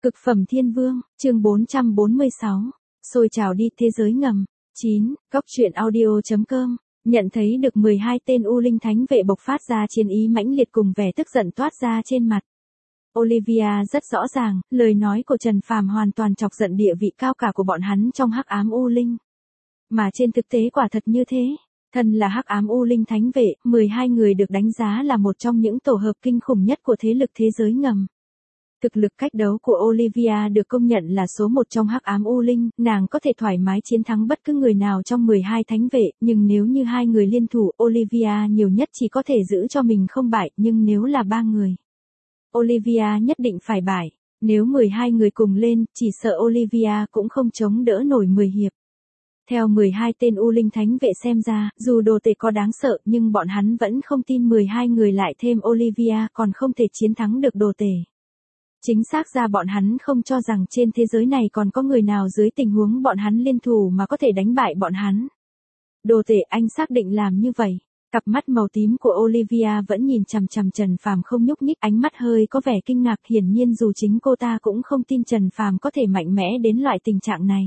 Cực phẩm thiên vương, chương 446. Xôi trào đi thế giới ngầm. 9. Cóc truyện audio.com. Nhận thấy được 12 tên U Linh Thánh vệ bộc phát ra chiến ý mãnh liệt cùng vẻ tức giận toát ra trên mặt. Olivia rất rõ ràng, lời nói của Trần Phàm hoàn toàn chọc giận địa vị cao cả của bọn hắn trong hắc ám U Linh. Mà trên thực tế quả thật như thế. Thân là hắc ám U Linh Thánh vệ, 12 người được đánh giá là một trong những tổ hợp kinh khủng nhất của thế lực thế giới ngầm. Thực lực cách đấu của Olivia được công nhận là số 1 trong hắc ám U Linh, nàng có thể thoải mái chiến thắng bất cứ người nào trong 12 thánh vệ, nhưng nếu như 2 người liên thủ, Olivia nhiều nhất chỉ có thể giữ cho mình không bại, nhưng nếu là 3 người, Olivia nhất định phải bại. Nếu 12 người cùng lên, chỉ sợ Olivia cũng không chống đỡ nổi 10 hiệp. Theo 12 tên U Linh Thánh vệ xem ra, dù đồ tể có đáng sợ nhưng bọn hắn vẫn không tin 12 người lại thêm Olivia còn không thể chiến thắng được đồ tể. Chính xác ra bọn hắn không cho rằng trên thế giới này còn có người nào dưới tình huống bọn hắn liên thủ mà có thể đánh bại bọn hắn. Đồ tể, anh xác định làm như vậy. Cặp mắt màu tím của Olivia vẫn nhìn chằm chằm Trần Phàm không nhúc nhích, ánh mắt hơi có vẻ kinh ngạc, hiển nhiên dù chính cô ta cũng không tin Trần Phàm có thể mạnh mẽ đến loại tình trạng này.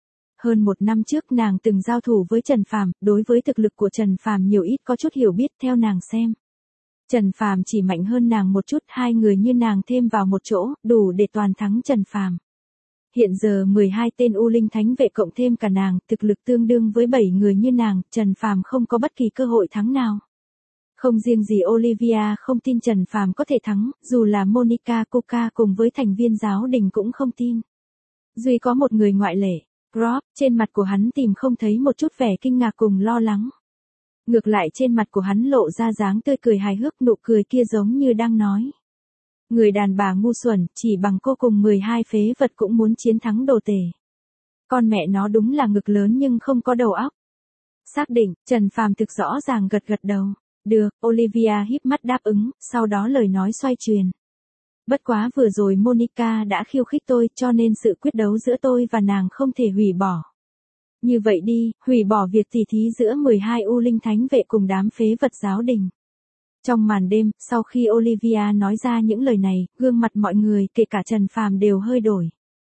Hơn 1 năm trước nàng từng giao thủ với Trần Phàm, đối với thực lực của Trần Phàm nhiều ít có chút hiểu biết, theo nàng xem. Trần Phàm chỉ mạnh hơn nàng một chút, 2 người như nàng thêm vào một chỗ, đủ để toàn thắng Trần Phàm. Hiện giờ 12 tên U Linh Thánh vệ cộng thêm cả nàng, thực lực tương đương với 7 người như nàng, Trần Phàm không có bất kỳ cơ hội thắng nào. Không riêng gì Olivia không tin Trần Phàm có thể thắng, dù là Monica Coca cùng với thành viên giáo đình cũng không tin. Duy có một người ngoại lệ, Rob, trên mặt của hắn tìm không thấy một chút vẻ kinh ngạc cùng lo lắng. Ngược lại trên mặt của hắn lộ ra dáng tươi cười hài hước, nụ cười kia giống như đang nói. Người đàn bà ngu xuẩn, chỉ bằng cô cùng 12 phế vật cũng muốn chiến thắng đồ tể. Con mẹ nó đúng là ngực lớn nhưng không có đầu óc. Xác định, Trần Phàm thực rõ ràng gật gật đầu. Được, Olivia híp mắt đáp ứng, sau đó lời nói xoay truyền. Bất quá vừa rồi Monica đã khiêu khích tôi, cho nên sự quyết đấu giữa tôi và nàng không thể hủy bỏ. Như vậy đi, hủy bỏ việc tỉ thí giữa 12 U Linh Thánh vệ cùng đám phế vật giáo đình. Trong màn đêm, sau khi Olivia nói ra những lời này, gương mặt mọi người, kể cả Trần Phàm đều hơi đổi.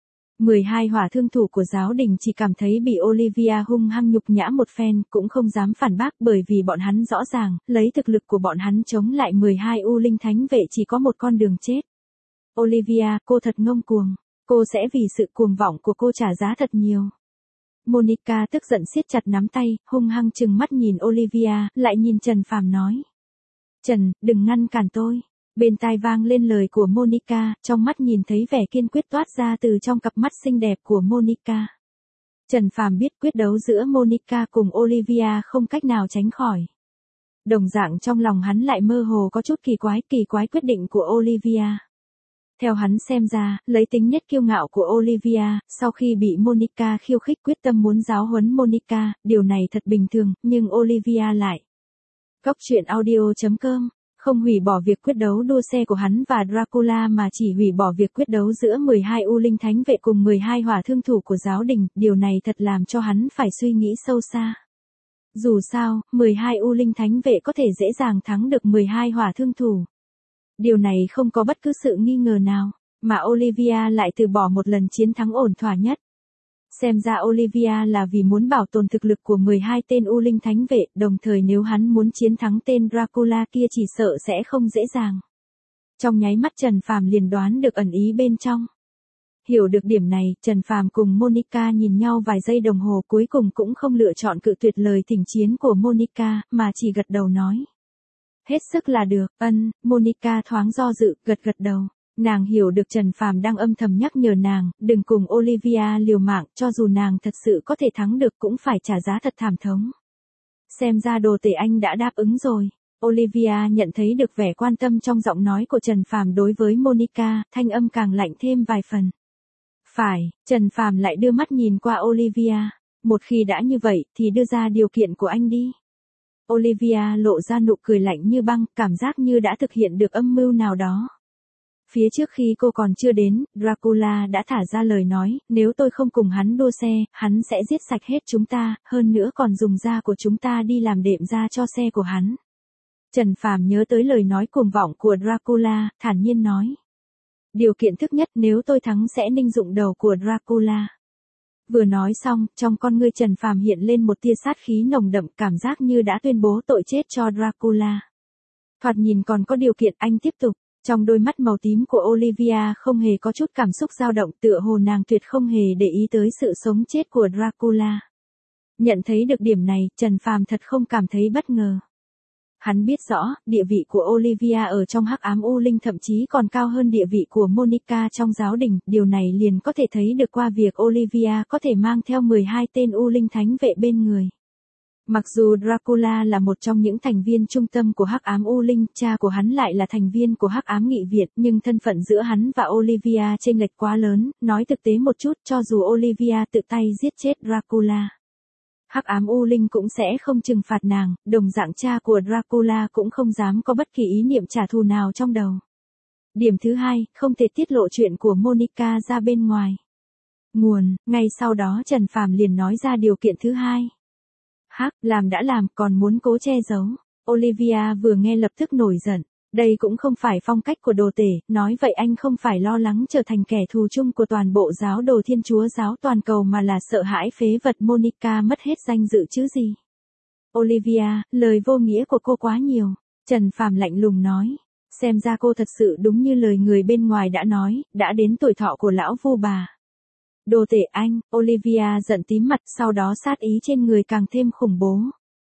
12 hỏa thương thủ của giáo đình chỉ cảm thấy bị Olivia hung hăng nhục nhã một phen, cũng không dám phản bác bởi vì bọn hắn rõ ràng, lấy thực lực của bọn hắn chống lại 12 U Linh Thánh vệ chỉ có một con đường chết. Olivia, cô thật ngông cuồng. Cô sẽ vì sự cuồng vọng của cô trả giá thật nhiều. Monica tức giận siết chặt nắm tay, hung hăng trừng mắt nhìn Olivia, lại nhìn Trần Phàm nói. Trần, đừng ngăn cản tôi. Bên tai vang lên lời của Monica, trong mắt nhìn thấy vẻ kiên quyết toát ra từ trong cặp mắt xinh đẹp của Monica. Trần Phàm biết quyết đấu giữa Monica cùng Olivia không cách nào tránh khỏi. Đồng dạng trong lòng hắn lại mơ hồ có chút kỳ quái quyết định của Olivia. Theo hắn xem ra, lấy tính nhất kiêu ngạo của Olivia, sau khi bị Monica khiêu khích quyết tâm muốn giáo huấn Monica, điều này thật bình thường, nhưng Olivia lại. Cóc truyện audio.com, không hủy bỏ việc quyết đấu đua xe của hắn và Dracula mà chỉ hủy bỏ việc quyết đấu giữa 12 U Linh Thánh vệ cùng 12 hỏa thương thủ của giáo đình, điều này thật làm cho hắn phải suy nghĩ sâu xa. Dù sao, 12 U Linh Thánh vệ có thể dễ dàng thắng được 12 hỏa thương thủ. Điều này không có bất cứ sự nghi ngờ nào, mà Olivia lại từ bỏ một lần chiến thắng ổn thỏa nhất. Xem ra Olivia là vì muốn bảo tồn thực lực của 12 tên U Linh Thánh vệ, đồng thời nếu hắn muốn chiến thắng tên Dracula kia chỉ sợ sẽ không dễ dàng. Trong nháy mắt Trần Phàm liền đoán được ẩn ý bên trong. Hiểu được điểm này, Trần Phàm cùng Monica nhìn nhau vài giây đồng hồ, cuối cùng cũng không lựa chọn cự tuyệt lời thỉnh chiến của Monica, mà chỉ gật đầu nói. Hết sức là được, Monica thoáng do dự, gật đầu. Nàng hiểu được Trần Phàm đang âm thầm nhắc nhở nàng, đừng cùng Olivia liều mạng, cho dù nàng thật sự có thể thắng được cũng phải trả giá thật thảm thống. Xem ra đồ tể anh đã đáp ứng rồi. Olivia nhận thấy được vẻ quan tâm trong giọng nói của Trần Phàm đối với Monica, thanh âm càng lạnh thêm vài phần. Phải, Trần Phàm lại đưa mắt nhìn qua Olivia. Một khi đã như vậy, thì đưa ra điều kiện của anh đi. Olivia lộ ra nụ cười lạnh như băng, cảm giác như đã thực hiện được âm mưu nào đó. Phía trước khi cô còn chưa đến, Dracula đã thả ra lời nói, nếu tôi không cùng hắn đua xe, hắn sẽ giết sạch hết chúng ta, hơn nữa còn dùng da của chúng ta đi làm đệm da cho xe của hắn. Trần Phàm nhớ tới lời nói cuồng vọng của Dracula, thản nhiên nói. Điều kiện thứ nhất, nếu tôi thắng sẽ ninh dụng đầu của Dracula. Vừa nói xong, trong con ngươi Trần Phàm hiện lên một tia sát khí nồng đậm, cảm giác như đã tuyên bố tội chết cho Dracula. Thoạt nhìn còn có điều kiện, anh tiếp tục. Trong đôi mắt màu tím của Olivia không hề có chút cảm xúc dao động, tựa hồ nàng tuyệt không hề để ý tới sự sống chết của Dracula. Nhận thấy được điểm này, Trần Phàm thật không cảm thấy bất ngờ. Hắn biết rõ, địa vị của Olivia ở trong hắc ám u linh thậm chí còn cao hơn địa vị của Monica trong giáo đình, điều này liền có thể thấy được qua việc Olivia có thể mang theo 12 tên u linh thánh vệ bên người. Mặc dù Dracula là một trong những thành viên trung tâm của hắc ám u linh, cha của hắn lại là thành viên của hắc ám nghị viện, nhưng thân phận giữa hắn và Olivia chênh lệch quá lớn, nói thực tế một chút, cho dù Olivia tự tay giết chết Dracula, hắc ám u linh cũng sẽ không trừng phạt nàng, đồng dạng cha của Dracula cũng không dám có bất kỳ ý niệm trả thù nào trong đầu. Điểm thứ hai, không thể tiết lộ chuyện của Monica ra bên ngoài. Nguồn, ngay sau đó Trần Phàm liền nói ra điều kiện thứ hai. Hắc, làm đã làm, còn muốn cố che giấu. Olivia vừa nghe lập tức nổi giận. Đây cũng không phải phong cách của đồ tể, nói vậy anh không phải lo lắng trở thành kẻ thù chung của toàn bộ giáo đồ Thiên Chúa giáo toàn cầu mà là sợ hãi phế vật Monica mất hết danh dự chứ gì. Olivia, lời vô nghĩa của cô quá nhiều. Trần Phàm lạnh lùng nói. Xem ra cô thật sự đúng như lời người bên ngoài đã nói, đã đến tuổi thọ của lão vu bà. Đồ tể anh, Olivia giận tím mặt, sau đó sát ý trên người càng thêm khủng bố.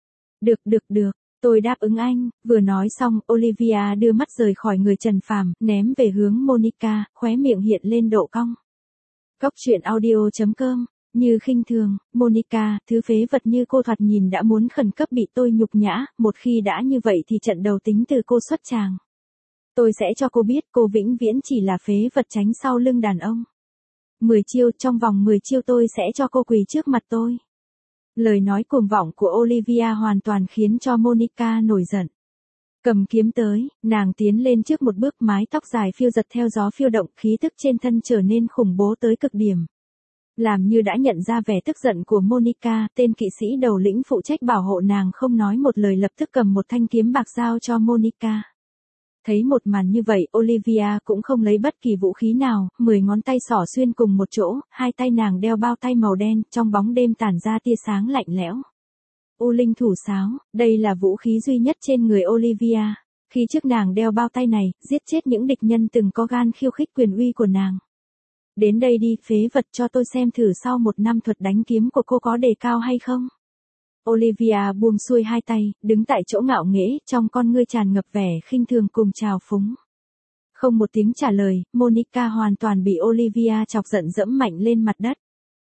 Được, tôi đáp ứng anh. Vừa nói xong, Olivia đưa mắt rời khỏi người Trần Phàm, ném về hướng Monica, khóe miệng hiện lên độ cong. Cốc truyện audio.com, như khinh thường, Monica, thứ phế vật như cô thoạt nhìn đã muốn khẩn cấp bị tôi nhục nhã, một khi đã như vậy thì trận đầu tính từ cô xuất tràng. Tôi sẽ cho cô biết cô vĩnh viễn chỉ là phế vật tránh sau lưng đàn ông. 10 chiêu, trong vòng 10 chiêu tôi sẽ cho cô quỳ trước mặt tôi. Lời nói cuồng vọng của Olivia hoàn toàn khiến cho Monica nổi giận. Cầm kiếm tới, nàng tiến lên trước một bước, mái tóc dài phiêu giật theo gió phiêu động, khí tức trên thân trở nên khủng bố tới cực điểm. Làm như đã nhận ra vẻ tức giận của Monica, tên kỵ sĩ đầu lĩnh phụ trách bảo hộ nàng không nói một lời lập tức cầm một thanh kiếm bạc giao cho Monica. Thấy một màn như vậy, Olivia cũng không lấy bất kỳ vũ khí nào, 10 ngón tay xỏ xuyên cùng một chỗ, hai tay nàng đeo bao tay màu đen, trong bóng đêm tản ra tia sáng lạnh lẽo. U linh thủ sáo, đây là vũ khí duy nhất trên người Olivia. Khi trước nàng đeo bao tay này, giết chết những địch nhân từng có gan khiêu khích quyền uy của nàng. Đến đây đi, phế vật, cho tôi xem thử sau 1 năm thuật đánh kiếm của cô có đề cao hay không. Olivia buông xuôi hai tay, đứng tại chỗ ngạo nghễ, trong con ngươi tràn ngập vẻ khinh thường cùng trào phúng. Không một tiếng trả lời, Monica hoàn toàn bị Olivia chọc giận dẫm mạnh lên mặt đất.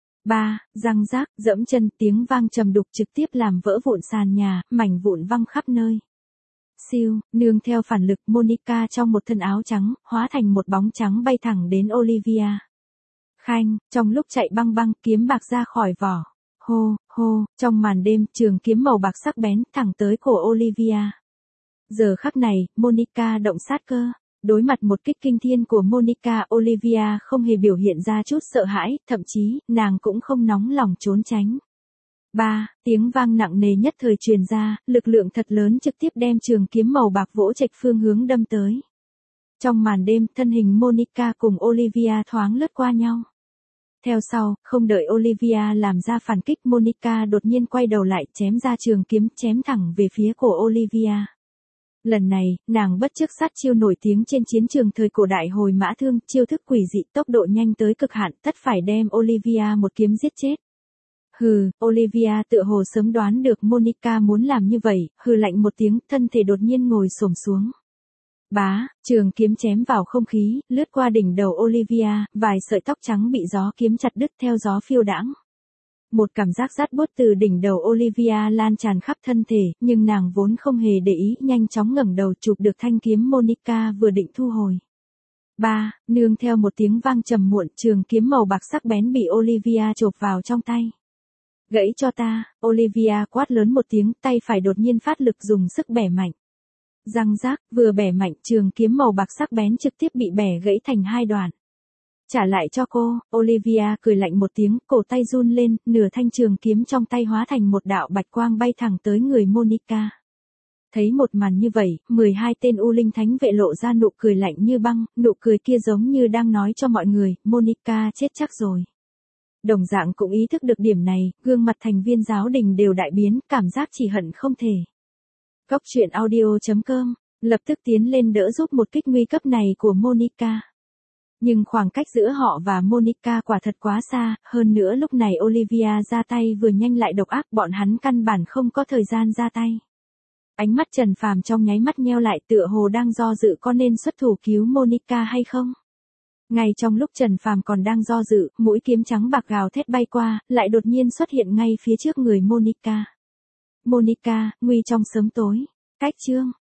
Răng rác, dẫm chân, tiếng vang trầm đục trực tiếp làm vỡ vụn sàn nhà, mảnh vụn văng khắp nơi. Siêu, nương theo phản lực, Monica trong một thân áo trắng, hóa thành một bóng trắng bay thẳng đến Olivia. Khanh, trong lúc chạy băng băng, kiếm bạc ra khỏi vỏ. Hô, trong màn đêm, trường kiếm màu bạc sắc bén, thẳng tới cổ Olivia. Giờ khắc này, Monica động sát cơ. Đối mặt một kích kinh thiên của Monica, Olivia không hề biểu hiện ra chút sợ hãi, thậm chí, nàng cũng không nóng lòng trốn tránh. Tiếng vang nặng nề nhất thời truyền ra, lực lượng thật lớn trực tiếp đem trường kiếm màu bạc vỗ chệch phương hướng đâm tới. Trong màn đêm, thân hình Monica cùng Olivia thoáng lướt qua nhau. Theo sau, không đợi Olivia làm ra phản kích, Monica đột nhiên quay đầu lại, chém ra trường kiếm, chém thẳng về phía cổ Olivia. Lần này, nàng bất chấp sát chiêu nổi tiếng trên chiến trường thời cổ đại hồi mã thương, chiêu thức quỷ dị, tốc độ nhanh tới cực hạn, tất phải đem Olivia một kiếm giết chết. Olivia tựa hồ sớm đoán được Monica muốn làm như vậy, hừ lạnh một tiếng, thân thể đột nhiên ngồi xổm xuống. Trường kiếm chém vào không khí, lướt qua đỉnh đầu Olivia, vài sợi tóc trắng bị gió kiếm chặt đứt theo gió phiêu đãng. Một cảm giác rát buốt từ đỉnh đầu Olivia lan tràn khắp thân thể, nhưng nàng vốn không hề để ý, nhanh chóng ngẩng đầu chụp được thanh kiếm Monica vừa định thu hồi. Nương theo một tiếng vang trầm muộn, trường kiếm màu bạc sắc bén bị Olivia chộp vào trong tay. Gãy cho ta, Olivia quát lớn một tiếng, tay phải đột nhiên phát lực dùng sức bẻ mạnh. Răng rác, vừa bẻ mạnh, trường kiếm màu bạc sắc bén trực tiếp bị bẻ gãy thành 2 đoạn. Trả lại cho cô, Olivia cười lạnh một tiếng, cổ tay run lên, nửa thanh trường kiếm trong tay hóa thành một đạo bạch quang bay thẳng tới người Monica. Thấy một màn như vậy, 12 tên U Linh Thánh vệ lộ ra nụ cười lạnh như băng, nụ cười kia giống như đang nói cho mọi người, Monica chết chắc rồi. Đồng dạng cũng ý thức được điểm này, gương mặt thành viên giáo đình đều đại biến, cảm giác chỉ hận không thể. Góc truyện audio.com, lập tức tiến lên đỡ giúp một kích nguy cấp này của Monica. Nhưng khoảng cách giữa họ và Monica quả thật quá xa, hơn nữa lúc này Olivia ra tay vừa nhanh lại độc ác, bọn hắn căn bản không có thời gian ra tay. Ánh mắt Trần Phàm trong nháy mắt nheo lại, tựa hồ đang do dự có nên xuất thủ cứu Monica hay không. Ngay trong lúc Trần Phàm còn đang do dự, mũi kiếm trắng bạc gào thét bay qua, lại đột nhiên xuất hiện ngay phía trước người Monica. Monica, nguy trong sớm tối. Cách chương